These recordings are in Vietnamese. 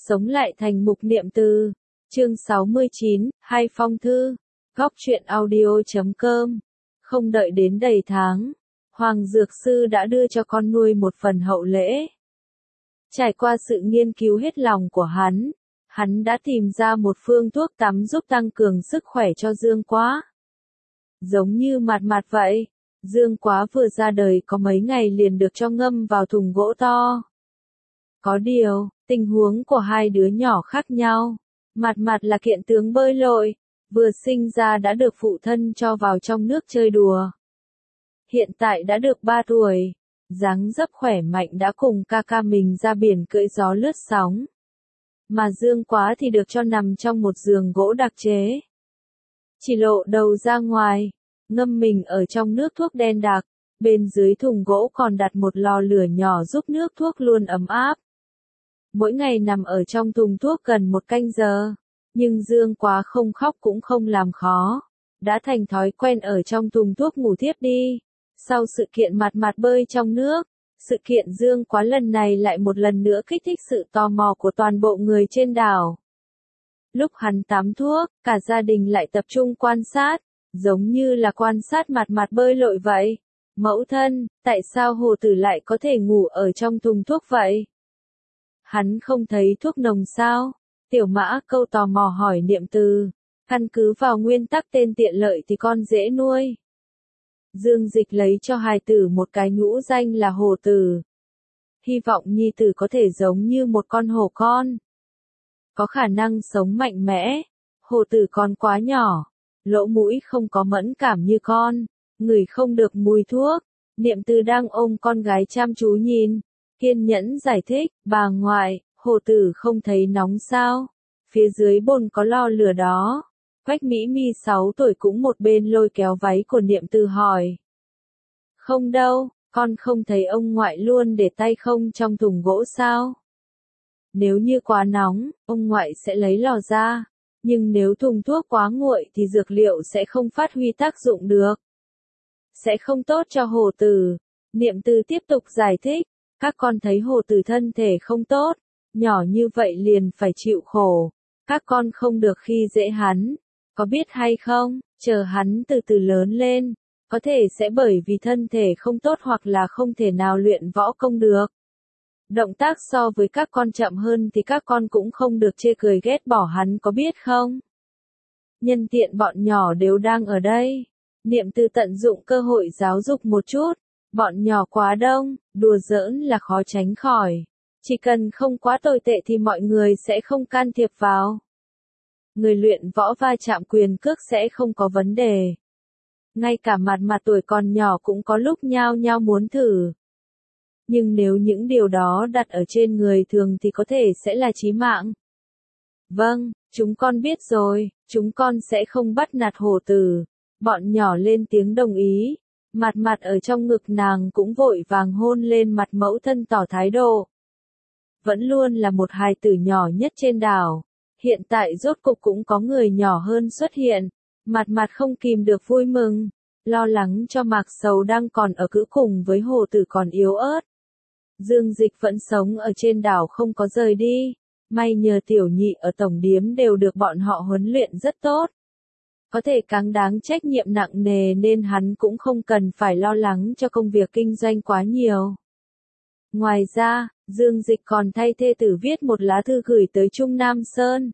Sống lại thành mục niệm từ. Chương 69, hai phong thư. Góc truyện audio.com. Không đợi đến đầy tháng, Hoàng Dược Sư đã đưa cho con nuôi một phần hậu lễ. Trải qua sự nghiên cứu hết lòng của hắn đã tìm ra một phương thuốc tắm giúp tăng cường sức khỏe cho Dương Quá. Giống như Mạt Mạt vậy, Dương Quá vừa ra đời có mấy ngày liền được cho ngâm vào thùng gỗ to. Có điều, tình huống của hai đứa nhỏ khác nhau. Mạt Mạt là kiện tướng bơi lội, vừa sinh ra đã được phụ thân cho vào trong nước chơi đùa. Hiện tại đã được 3 tuổi, dáng dấp khỏe mạnh đã cùng ca ca mình ra biển cưỡi gió lướt sóng. Mà Dương Quá thì được cho nằm trong một giường gỗ đặc chế. Chỉ lộ đầu ra ngoài, ngâm mình ở trong nước thuốc đen đặc, bên dưới thùng gỗ còn đặt một lò lửa nhỏ giúp nước thuốc luôn ấm áp. Mỗi ngày nằm ở trong thùng thuốc gần 1 canh giờ, nhưng Dương Quá không khóc cũng không làm khó, đã thành thói quen ở trong thùng thuốc ngủ thiếp đi. Sau sự kiện Mạt Mạt bơi trong nước, sự kiện Dương Quá lần này lại một lần nữa kích thích sự tò mò của toàn bộ người trên đảo. Lúc hắn tắm thuốc, cả gia đình lại tập trung quan sát, giống như là quan sát Mạt Mạt bơi lội vậy. Mẫu thân, tại sao hồ tử lại có thể ngủ ở trong thùng thuốc vậy? Hắn không thấy thuốc nồng sao? Tiểu Mã Câu tò mò hỏi Niệm Từ. Căn cứ vào nguyên tắc tên tiện lợi thì con dễ nuôi. Dương Dịch lấy cho hài tử một cái nhũ danh là Hồ Tử. Hy vọng nhi tử có thể giống như một con hổ con. Có khả năng sống mạnh mẽ. Hồ Tử còn quá nhỏ, lỗ mũi không có mẫn cảm như con, ngửi không được mùi thuốc. Niệm Từ đang ôm con gái chăm chú nhìn, kiên nhẫn giải thích, bà ngoại, Hồ Tử không thấy nóng sao? Phía dưới bồn có lò lửa đó. Quách Mỹ Mi 6 tuổi cũng một bên lôi kéo váy của Niệm Từ hỏi. Không đâu, con không thấy ông ngoại luôn để tay không trong thùng gỗ sao? Nếu như quá nóng, ông ngoại sẽ lấy lò ra, nhưng nếu thùng thuốc quá nguội thì dược liệu sẽ không phát huy tác dụng được. Sẽ không tốt cho Hồ Tử. Niệm Từ tiếp tục giải thích, các con thấy Hồ Tử thân thể không tốt, nhỏ như vậy liền phải chịu khổ, các con không được khi dễ hắn. Có biết hay không, chờ hắn từ từ lớn lên, có thể sẽ bởi vì thân thể không tốt hoặc là không thể nào luyện võ công được. Động tác so với các con chậm hơn thì các con cũng không được chê cười ghét bỏ hắn, có biết không? Nhân tiện bọn nhỏ đều đang ở đây, Niệm Từ tận dụng cơ hội giáo dục một chút. Bọn nhỏ quá đông, đùa giỡn là khó tránh khỏi. Chỉ cần không quá tồi tệ thì mọi người sẽ không can thiệp vào. Người luyện võ va chạm quyền cước sẽ không có vấn đề. Ngay cả Mạt Mạt tuổi còn nhỏ cũng có lúc nhao nhao muốn thử. Nhưng nếu những điều đó đặt ở trên người thường thì có thể sẽ là chí mạng. Vâng, chúng con biết rồi, chúng con sẽ không bắt nạt Hồ Tử. Bọn nhỏ lên tiếng đồng ý. Mạt Mạt ở trong ngực nàng cũng vội vàng hôn lên mặt mẫu thân tỏ thái độ. Vẫn luôn là một hài tử nhỏ nhất trên đảo. Hiện tại rốt cục cũng có người nhỏ hơn xuất hiện. Mạt Mạt không kìm được vui mừng, lo lắng cho Mạc Sầu đang còn ở cữ cùng với Hồ Tử còn yếu ớt. Dương Dịch vẫn sống ở trên đảo không có rời đi. May nhờ tiểu nhị ở tổng điếm đều được bọn họ huấn luyện rất tốt. Có thể cáng đáng trách nhiệm nặng nề nên hắn cũng không cần phải lo lắng cho công việc kinh doanh quá nhiều. Ngoài ra, Dương Dịch còn thay thê tử viết một lá thư gửi tới Trung Nam Sơn.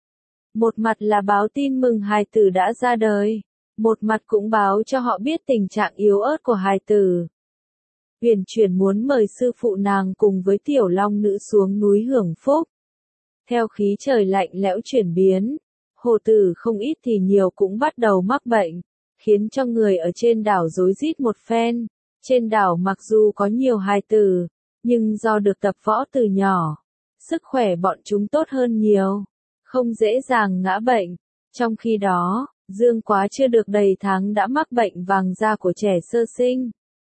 Một mặt là báo tin mừng hài tử đã ra đời, một mặt cũng báo cho họ biết tình trạng yếu ớt của hài tử. Huyền Chuyển muốn mời sư phụ nàng cùng với Tiểu Long Nữ xuống núi hưởng phúc. Theo khí trời lạnh lẽo chuyển biến, Hồ Tử không ít thì nhiều cũng bắt đầu mắc bệnh, khiến cho người ở trên đảo rối rít một phen. Trên đảo mặc dù có nhiều hài tử, nhưng do được tập võ từ nhỏ, sức khỏe bọn chúng tốt hơn nhiều, không dễ dàng ngã bệnh. Trong khi đó, Dương Quá chưa được đầy tháng đã mắc bệnh vàng da của trẻ sơ sinh.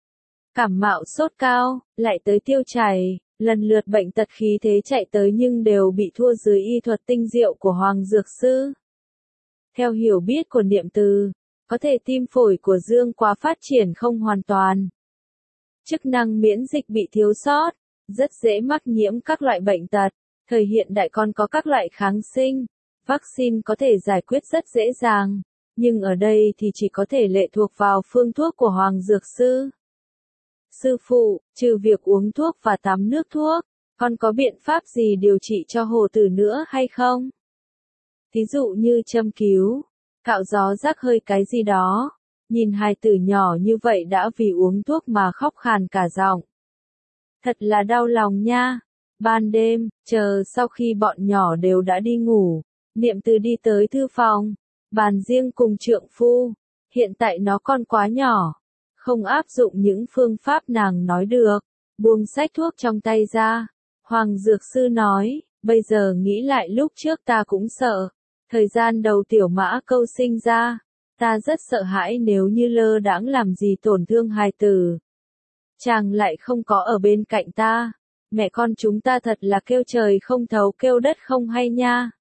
Cảm mạo sốt cao, lại tới tiêu chảy, lần lượt bệnh tật khí thế chạy tới nhưng đều bị thua dưới y thuật tinh diệu của Hoàng Dược Sư. Theo hiểu biết của Niệm Từ, có thể tim phổi của Dương Quá phát triển không hoàn toàn. Chức năng miễn dịch bị thiếu sót, rất dễ mắc nhiễm các loại bệnh tật, Thời hiện đại còn có các loại kháng sinh, vaccine có thể giải quyết rất dễ dàng, nhưng ở đây thì chỉ có thể lệ thuộc vào phương thuốc của Hoàng Dược Sư. Sư phụ, trừ việc uống thuốc và tắm nước thuốc, còn có biện pháp gì điều trị cho hồ tử nữa hay không? Thí dụ như châm cứu, cạo gió rắc hơi cái gì đó. Nhìn hài tử nhỏ như vậy đã vì uống thuốc mà khóc khàn cả giọng. Thật là đau lòng nha. Ban đêm, chờ sau khi bọn nhỏ đều đã đi ngủ, Niệm Từ đi tới thư phòng, bàn riêng cùng trượng phu. Hiện tại nó còn quá nhỏ, không áp dụng những phương pháp nàng nói được. Buông sách thuốc trong tay ra, Hoàng Dược Sư nói, bây giờ nghĩ lại lúc trước ta cũng sợ. Thời gian đầu Tiểu Mã Câu sinh ra, ta rất sợ hãi nếu như lơ đãng làm gì tổn thương hài tử. Chàng lại không có ở bên cạnh ta. Mẹ con chúng ta thật là kêu trời không thấu kêu đất không hay nha.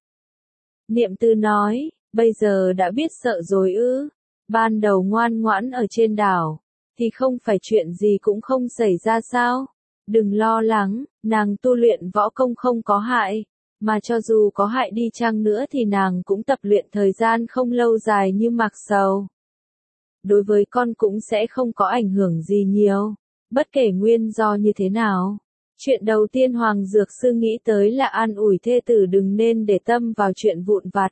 Niệm Từ nói, bây giờ đã biết sợ rồi ư. Ban đầu ngoan ngoãn ở trên đảo, thì không phải chuyện gì cũng không xảy ra sao. Đừng lo lắng, nàng tu luyện võ công không có hại. Mà cho dù có hại đi chăng nữa thì nàng cũng tập luyện thời gian không lâu dài như Mạc Sầu. Đối với con cũng sẽ không có ảnh hưởng gì nhiều, bất kể nguyên do như thế nào. Chuyện đầu tiên Hoàng Dược Sư nghĩ tới là an ủi thê tử đừng nên để tâm vào chuyện vụn vặt.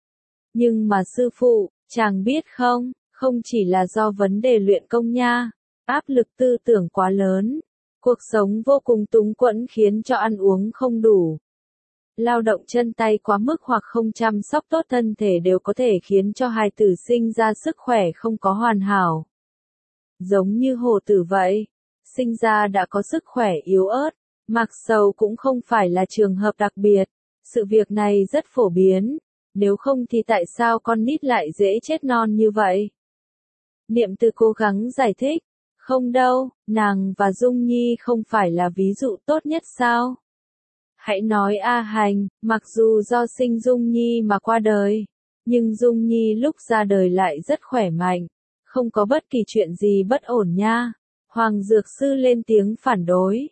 Nhưng mà sư phụ, chàng biết không, không chỉ là do vấn đề luyện công nha, áp lực tư tưởng quá lớn, cuộc sống vô cùng túng quẫn khiến cho ăn uống không đủ. Lao động chân tay quá mức hoặc không chăm sóc tốt thân thể đều có thể khiến cho hài tử sinh ra sức khỏe không có hoàn hảo. Giống như hồ tử vậy, sinh ra đã có sức khỏe yếu ớt, Mạc Sầu cũng không phải là trường hợp đặc biệt, sự việc này rất phổ biến, nếu không thì tại sao con nít lại dễ chết non như vậy? Niệm Từ cố gắng giải thích, không đâu, nàng và Dung Nhi không phải là ví dụ tốt nhất sao? Hãy nói A Hành, mặc dù do sinh Dung Nhi mà qua đời, nhưng Dung Nhi lúc ra đời lại rất khỏe mạnh, không có bất kỳ chuyện gì bất ổn nha. Hoàng Dược Sư lên tiếng phản đối.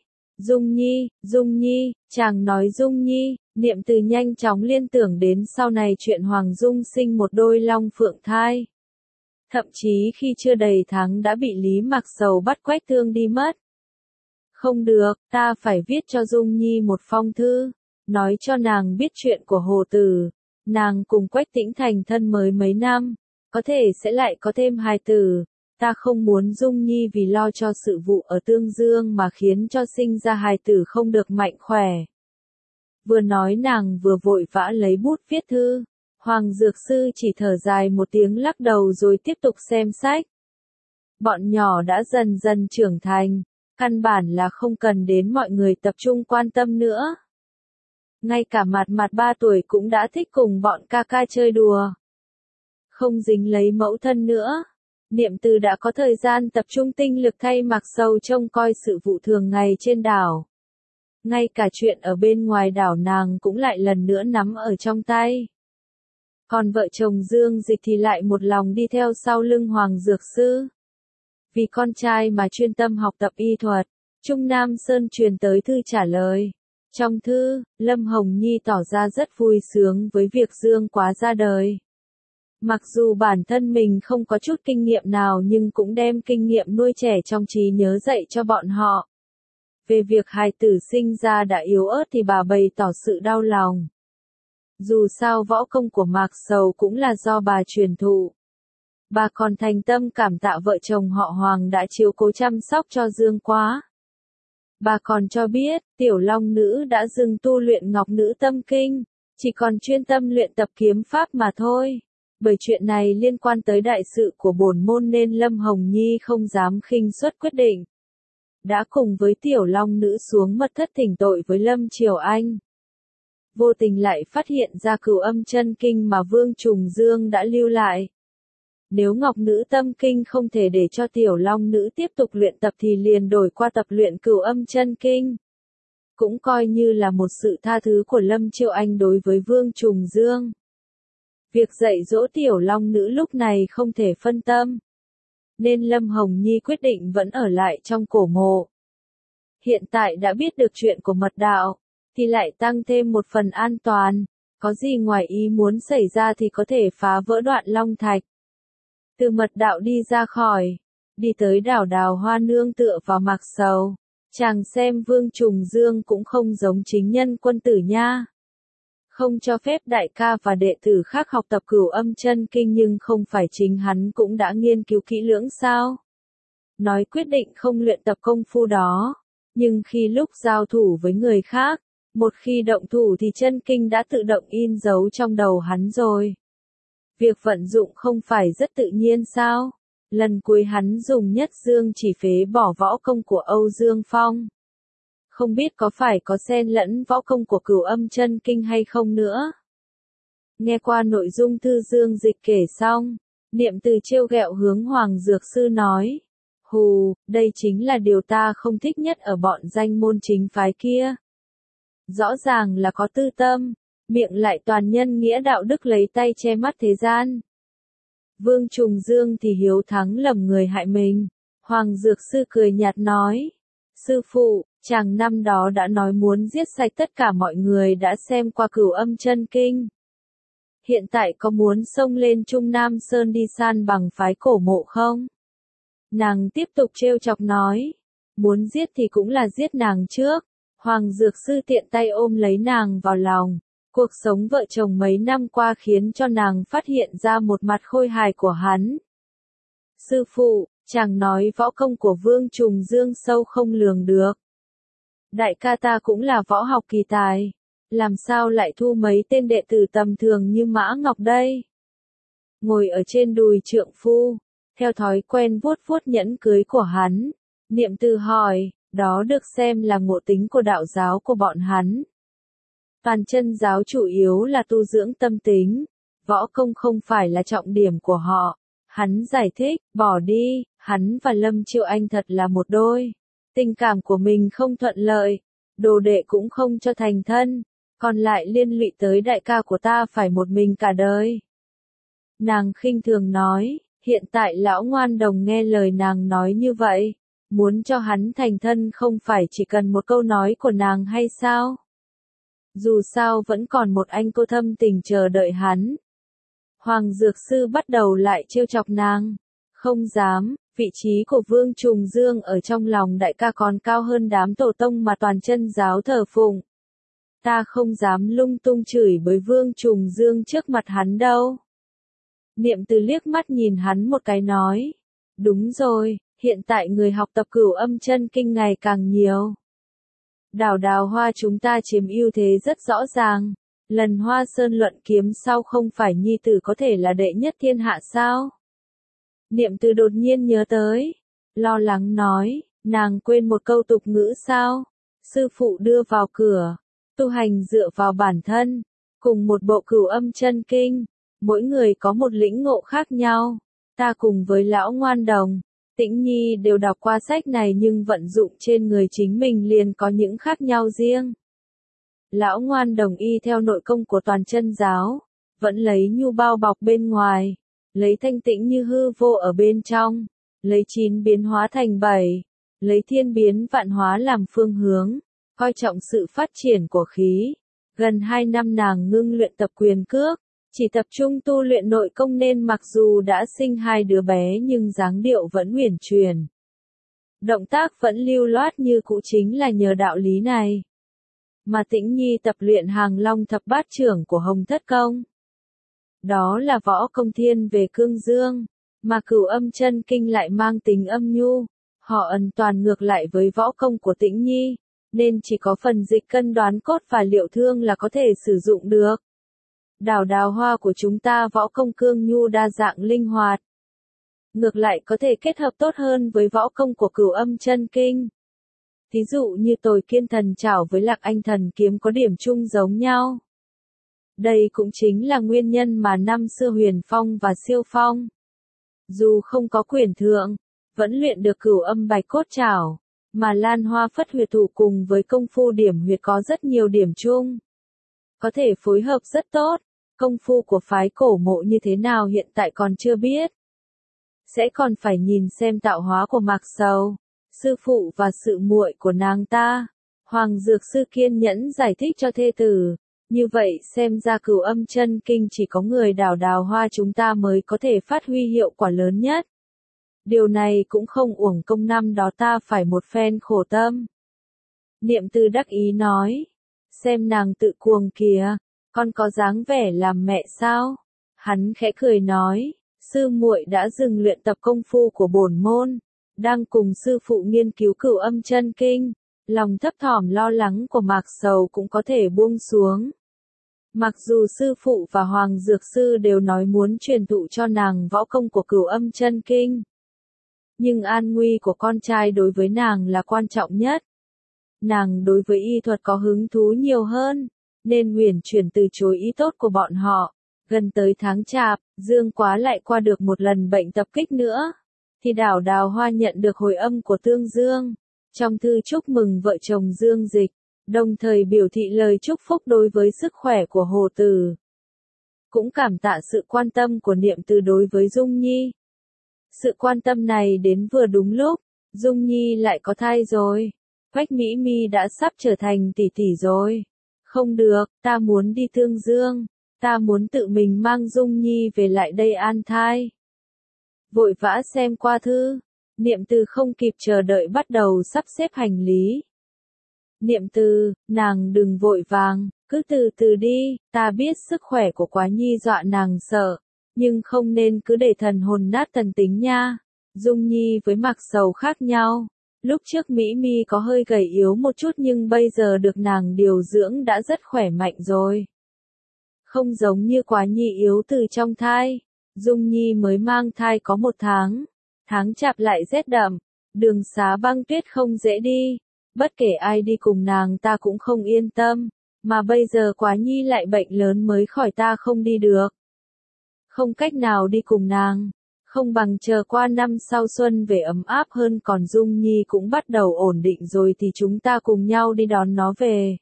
Dung Nhi, chàng nói Dung Nhi, Niệm Từ nhanh chóng liên tưởng đến sau này chuyện Hoàng Dung sinh một đôi long phượng thai. Thậm chí khi chưa đầy tháng đã bị Lý Mạc Sầu bắt Quách Thương đi mất. Không được, ta phải viết cho Dung Nhi một phong thư, nói cho nàng biết chuyện của hồ tử. Nàng cùng Quách Tĩnh thành thân mới mấy năm, có thể sẽ lại có thêm hài tử. Ta không muốn Dung Nhi vì lo cho sự vụ ở Tương Dương mà khiến cho sinh ra hài tử không được mạnh khỏe. Vừa nói nàng vừa vội vã lấy bút viết thư. Hoàng Dược Sư chỉ thở dài một tiếng lắc đầu rồi tiếp tục xem sách. Bọn nhỏ đã dần dần trưởng thành, căn bản là không cần đến mọi người tập trung quan tâm nữa. Ngay cả Mạt 3 tuổi cũng đã thích cùng bọn ca ca chơi đùa. Không dính lấy mẫu thân nữa. Niệm Từ đã có thời gian tập trung tinh lực thay Mạc Sầu trông coi sự vụ thường ngày trên đảo. Ngay cả chuyện ở bên ngoài đảo nàng cũng lại lần nữa nắm ở trong tay. Còn vợ chồng Dương Dịch thì lại một lòng đi theo sau lưng Hoàng Dược Sư. Vì con trai mà chuyên tâm học tập y thuật, Trung Nam Sơn truyền tới thư trả lời. Trong thư, Lâm Hồng Nhi tỏ ra rất vui sướng với việc Dương Quá ra đời. Mặc dù bản thân mình không có chút kinh nghiệm nào nhưng cũng đem kinh nghiệm nuôi trẻ trong trí nhớ dạy cho bọn họ. Về việc hài tử sinh ra đã yếu ớt thì bà bày tỏ sự đau lòng. Dù sao võ công của Mạc Sầu cũng là do bà truyền thụ. Bà còn thành tâm cảm tạ vợ chồng họ Hoàng đã chiếu cố chăm sóc cho Dương Quá. Bà còn cho biết, tiểu long nữ đã dừng tu luyện ngọc nữ tâm kinh, chỉ còn chuyên tâm luyện tập kiếm pháp mà thôi. Bởi chuyện này liên quan tới đại sự của bổn môn nên Lâm Hồng Nhi không dám khinh suất quyết định. Đã cùng với tiểu long nữ xuống mật thất thỉnh tội với Lâm Triều Anh. Vô tình lại phát hiện ra Cửu Âm Chân Kinh mà Vương Trùng Dương đã lưu lại. Nếu Ngọc Nữ Tâm Kinh không thể để cho tiểu long nữ tiếp tục luyện tập thì liền đổi qua tập luyện Cửu Âm Chân Kinh. Cũng coi như là một sự tha thứ của Lâm Triều Anh đối với Vương Trùng Dương. Việc dạy dỗ tiểu long nữ lúc này không thể phân tâm. Nên Lâm Hồng Nhi quyết định vẫn ở lại trong cổ mộ. Hiện tại đã biết được chuyện của mật đạo. thì lại tăng thêm một phần an toàn, có gì ngoài ý muốn xảy ra thì có thể phá vỡ đoạn long thạch. Từ mật đạo đi ra khỏi, đi tới đảo Đào Hoa nương tựa vào Mạc Sầu, chàng xem Vương Trùng Dương cũng không giống chính nhân quân tử nha. Không cho phép đại ca và đệ tử khác học tập Cửu Âm Chân Kinh nhưng không phải chính hắn cũng đã nghiên cứu kỹ lưỡng sao? Nói quyết định không luyện tập công phu đó, nhưng khi lúc giao thủ với người khác, một khi động thủ thì chân kinh đã tự động in dấu trong đầu hắn rồi. Việc vận dụng không phải rất tự nhiên sao? Lần cuối hắn dùng nhất dương chỉ phế bỏ võ công của Âu Dương Phong. Không biết có phải có xen lẫn võ công của Cửu Âm Chân Kinh hay không nữa. Nghe qua nội dung thư Dương Dịch kể xong, Niệm Từ trêu ghẹo hướng Hoàng Dược Sư nói. Hù, đây chính là điều ta không thích nhất ở bọn danh môn chính phái kia. Rõ ràng là có tư tâm, miệng lại toàn nhân nghĩa đạo đức lấy tay che mắt thế gian. Vương Trùng Dương thì hiếu thắng lầm người hại mình. Hoàng Dược Sư cười nhạt nói. Sư phụ, chàng năm đó đã nói muốn giết sạch tất cả mọi người đã xem qua Cửu Âm Chân Kinh. Hiện tại có muốn xông lên Trung Nam Sơn đi san bằng phái Cổ Mộ không? Nàng tiếp tục trêu chọc nói. Muốn giết thì cũng là giết nàng trước. Hoàng Dược Sư tiện tay ôm lấy nàng vào lòng. Cuộc sống vợ chồng mấy năm qua khiến cho nàng phát hiện ra một mặt khôi hài của hắn. Sư phụ, chàng nói võ công của Vương Trùng Dương sâu không lường được. Đại ca ta cũng là võ học kỳ tài. Làm sao lại thu mấy tên đệ tử tầm thường như Mã Ngọc đây? Ngồi ở trên đùi trượng phu, theo thói quen vuốt vuốt nhẫn cưới của hắn. Niệm Từ hỏi, đó được xem là ngộ tính của đạo giáo của bọn hắn. Toàn chân giáo chủ yếu là tu dưỡng tâm tính, võ công không phải là trọng điểm của họ. Hắn giải thích, bỏ đi, hắn và Lâm Triệu Anh thật là một đôi. Tình cảm của mình không thuận lợi, đồ đệ cũng không cho thành thân, còn lại liên lụy tới đại ca của ta phải một mình cả đời. Nàng khinh thường nói, hiện tại lão ngoan đồng nghe lời nàng nói như vậy, muốn cho hắn thành thân không phải chỉ cần một câu nói của nàng hay sao? Dù sao vẫn còn một anh cô thâm tình chờ đợi hắn. Hoàng Dược Sư bắt đầu lại trêu chọc nàng. Không dám, vị trí của Vương Trùng Dương ở trong lòng đại ca còn cao hơn đám tổ tông mà toàn chân giáo thờ phụng. Ta không dám lung tung chửi bới Vương Trùng Dương trước mặt hắn đâu. Niệm Từ liếc mắt nhìn hắn một cái nói. Đúng rồi, hiện tại người học tập Cửu Âm Chân Kinh ngày càng nhiều. Đảo Đào Hoa chúng ta chiếm ưu thế rất rõ ràng. Lần Hoa Sơn luận kiếm sau không phải nhi tử có thể là đệ nhất thiên hạ sao? Niệm Từ đột nhiên nhớ tới. Lo lắng nói, nàng quên một câu tục ngữ sao? Sư phụ đưa vào cửa. Tu hành dựa vào bản thân. Cùng một bộ Cửu Âm Chân Kinh. Mỗi người có một lĩnh ngộ khác nhau. Ta cùng với lão ngoan đồng, Tĩnh Nhi đều đọc qua sách này nhưng vận dụng trên người chính mình liền có những khác nhau riêng. Lão ngoan đồng y theo nội công của toàn chân giáo, vẫn lấy nhu bao bọc bên ngoài, lấy thanh tĩnh như hư vô ở bên trong, lấy 9 biến hóa thành 7, lấy thiên biến vạn hóa làm phương hướng, coi trọng sự phát triển của khí. Gần 2 năm nàng ngưng luyện tập quyền cước, chỉ tập trung tu luyện nội công nên mặc dù đã sinh 2 đứa bé nhưng dáng điệu vẫn uyển chuyển. Động tác vẫn lưu loát như cũ chính là nhờ đạo lý này. Mà Tĩnh Nhi tập luyện Hàng Long thập bát trưởng của Hồng Thất Công. Đó là võ công thiên về cương dương, mà Cửu Âm Chân Kinh lại mang tính âm nhu. Họ ẩn toàn ngược lại với võ công của Tĩnh Nhi, nên chỉ có phần dịch cân đoán cốt và liệu thương là có thể sử dụng được. Đảo Đào Hoa của chúng ta võ công cương nhu đa dạng linh hoạt. Ngược lại có thể kết hợp tốt hơn với võ công của Cửu Âm Chân Kinh. Thí dụ như Tồi Kiên Thần Trảo với Lạc Anh Thần Kiếm có điểm chung giống nhau. Đây cũng chính là nguyên nhân mà năm xưa Huyền Phong và Siêu Phong, dù không có quyền thượng, vẫn luyện được Cửu Âm Bạch Cốt Trảo, mà Lan Hoa Phất Huyệt Thủ cùng với công phu điểm huyệt có rất nhiều điểm chung. Có thể phối hợp rất tốt, công phu của phái Cổ Mộ như thế nào hiện tại còn chưa biết. Sẽ còn phải nhìn xem tạo hóa của Mạc Sầu, sư phụ và sự muội của nàng ta. Hoàng Dược Sư kiên nhẫn giải thích cho thê tử. Như vậy xem ra Cửu Âm Chân Kinh chỉ có người đào đào hoa chúng ta mới có thể phát huy hiệu quả lớn nhất. Điều này cũng không uổng công năm đó ta phải một phen khổ tâm. Niệm Từ đắc ý nói. Xem nàng tự cuồng kìa, con có dáng vẻ làm mẹ sao? Hắn khẽ cười nói, sư muội đã dừng luyện tập công phu của bổn môn, đang cùng sư phụ nghiên cứu Cửu Âm Chân Kinh, lòng thấp thỏm lo lắng của Mạc Sầu cũng có thể buông xuống. Mặc dù sư phụ và Hoàng Dược Sư đều nói muốn truyền thụ cho nàng võ công của Cửu Âm Chân Kinh, nhưng an nguy của con trai đối với nàng là quan trọng nhất. Nàng đối với y thuật có hứng thú nhiều hơn, nên huyền chuyển từ chối ý tốt của bọn họ. Gần tới tháng Chạp, Dương Quá lại qua được một lần bệnh tập kích nữa, thì đảo Đào Hoa nhận được hồi âm của Tương Dương. Trong thư chúc mừng vợ chồng Dương Dịch, đồng thời biểu thị lời chúc phúc đối với sức khỏe của Hồ Tử. Cũng cảm tạ sự quan tâm của Niệm Từ đối với Dung Nhi. Sự quan tâm này đến vừa đúng lúc, Dung Nhi lại có thai rồi. Quách Mỹ Mi đã sắp trở thành tỷ tỷ rồi. Không được, ta muốn đi Tương Dương. Ta muốn tự mình mang Dung Nhi về lại đây an thai. Vội vã xem qua thư, Niệm Từ không kịp chờ đợi bắt đầu sắp xếp hành lý. Niệm Từ, nàng đừng vội vàng, cứ từ từ đi, ta biết sức khỏe của Quá Nhi dọa nàng sợ, nhưng không nên cứ để thần hồn nát thần tính nha. Dung Nhi với Mạc Sầu khác nhau. Lúc trước Mỹ Mi có hơi gầy yếu một chút nhưng bây giờ được nàng điều dưỡng đã rất khỏe mạnh rồi. Không giống như Quá Nhi yếu từ trong thai. Dung Nhi mới mang thai có 1 tháng. Tháng Chạp lại rét đậm, đường xá băng tuyết không dễ đi. Bất kể ai đi cùng nàng ta cũng không yên tâm. Mà bây giờ Quá Nhi lại bệnh lớn mới khỏi ta không đi được. Không cách nào đi cùng nàng. Không bằng chờ qua năm sau xuân về ấm áp hơn, còn Dung Nhi cũng bắt đầu ổn định rồi thì chúng ta cùng nhau đi đón nó về.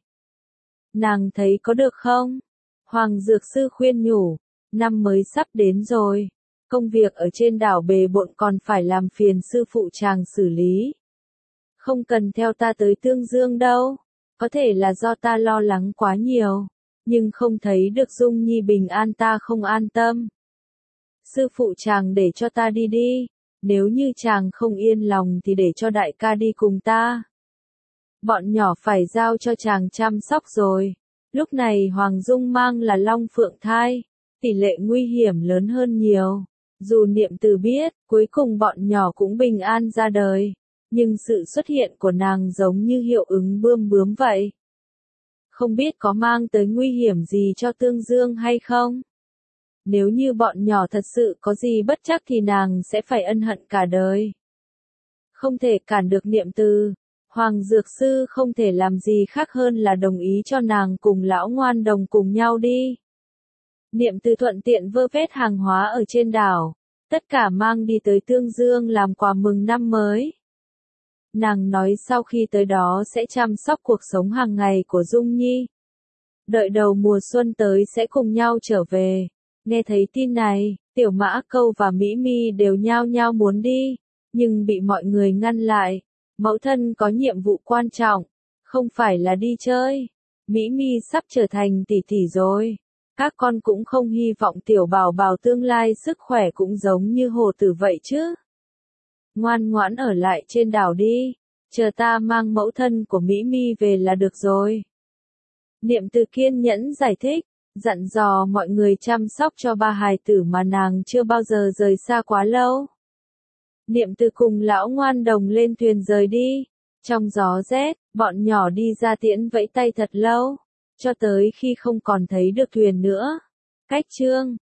Nàng thấy có được không? Hoàng Dược Sư khuyên nhủ, năm mới sắp đến rồi. Công việc ở trên đảo bề bộn còn phải làm phiền sư phụ chàng xử lý. Không cần theo ta tới Tương Dương đâu. Có thể là do ta lo lắng quá nhiều. Nhưng không thấy được Dung Nhi bình an ta không an tâm. Sư phụ chàng để cho ta đi đi. Nếu như chàng không yên lòng thì để cho đại ca đi cùng ta. Bọn nhỏ phải giao cho chàng chăm sóc rồi. Lúc này Hoàng Dung mang là Long Phượng thai. Tỷ lệ nguy hiểm lớn hơn nhiều. Dù Niệm Từ biết, cuối cùng bọn nhỏ cũng bình an ra đời. Nhưng sự xuất hiện của nàng giống như hiệu ứng bươm bướm vậy. Không biết có mang tới nguy hiểm gì cho Tương Dương hay không? Nếu như bọn nhỏ thật sự có gì bất trắc thì nàng sẽ phải ân hận cả đời. Không thể cản được Niệm Từ. Hoàng Dược Sư không thể làm gì khác hơn là đồng ý cho nàng cùng lão ngoan đồng cùng nhau đi. Niệm Từ thuận tiện vơ vét hàng hóa ở trên đảo. Tất cả mang đi tới Tương Dương làm quà mừng năm mới. Nàng nói sau khi tới đó sẽ chăm sóc cuộc sống hàng ngày của Dung Nhi. Đợi đầu mùa xuân tới sẽ cùng nhau trở về. Nghe thấy tin này, Tiểu Mã Câu và Mỹ Mi đều nhao nhao muốn đi, nhưng bị mọi người ngăn lại. Mẫu thân có nhiệm vụ quan trọng, không phải là đi chơi. Mỹ Mi sắp trở thành tỷ tỷ rồi. Các con cũng không hy vọng tiểu bảo bảo tương lai sức khỏe cũng giống như Hồ Tử vậy chứ. Ngoan ngoãn ở lại trên đảo đi, chờ ta mang mẫu thân của Mỹ Mi về là được rồi. Niệm Từ kiên nhẫn giải thích, dặn dò mọi người chăm sóc cho ba hài tử mà nàng chưa bao giờ rời xa quá lâu. Niệm Từ cùng lão ngoan đồng lên thuyền rời đi. Trong gió rét, bọn nhỏ đi ra tiễn vẫy tay thật lâu, cho tới khi không còn thấy được thuyền nữa. Cách chương